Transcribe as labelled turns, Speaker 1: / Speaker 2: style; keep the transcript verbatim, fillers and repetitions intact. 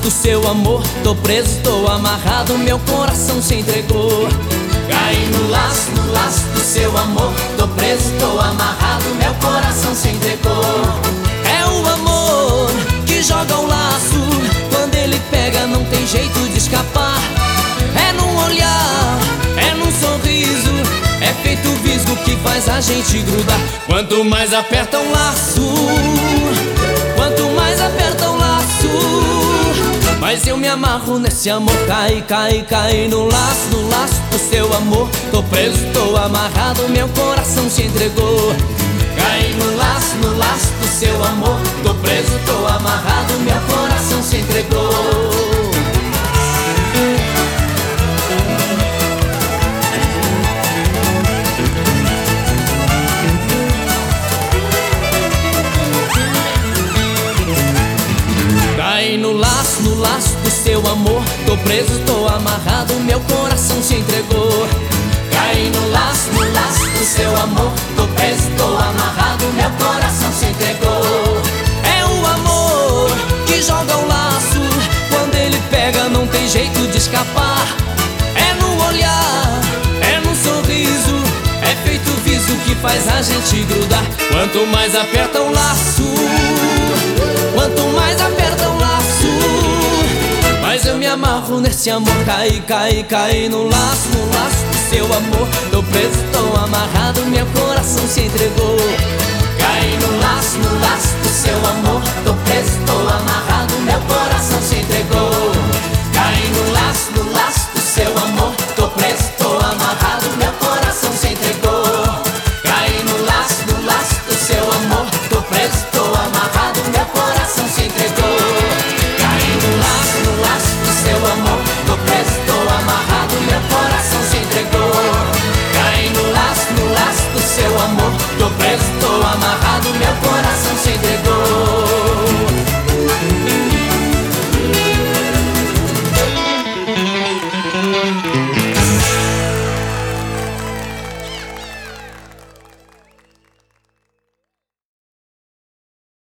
Speaker 1: do seu amor, tô preso, tô amarrado, meu coração se entregou. Caí no laço, no laço do seu amor, tô preso, tô amarrado, meu coração se entregou. É o amor que joga o laço, quando ele pega não tem jeito de escapar. É num olhar, é num sorriso, é feito visgo que faz a gente grudar. Quanto mais aperta um laço, quanto mais aperta um laço, mas eu me amarro nesse amor. Cai, cai, cai no laço, no laço do seu amor, tô preso, tô amarrado, meu coração se entregou. Cai no laço, no laço do seu amor, tô preso, tô amarrado, meu coração se entregou. Caí no laço, no laço do seu amor, tô preso, tô amarrado, meu coração se entregou. Caí no laço, no laço do seu amor, tô preso, tô amarrado, meu coração se entregou. É o amor que joga o laço, quando ele pega não tem jeito de escapar. É no olhar, é no sorriso, é feito viso que faz a gente grudar. Quanto mais aperta o laço, quanto mais aperta o laço, mas eu me amarro nesse amor. Cai, cai, cai no laço, no laço do seu amor, tô preso, tô amarrado, meu coração se entregou. Cai no laço, no laço do seu amor, tô preso, tô amarrado,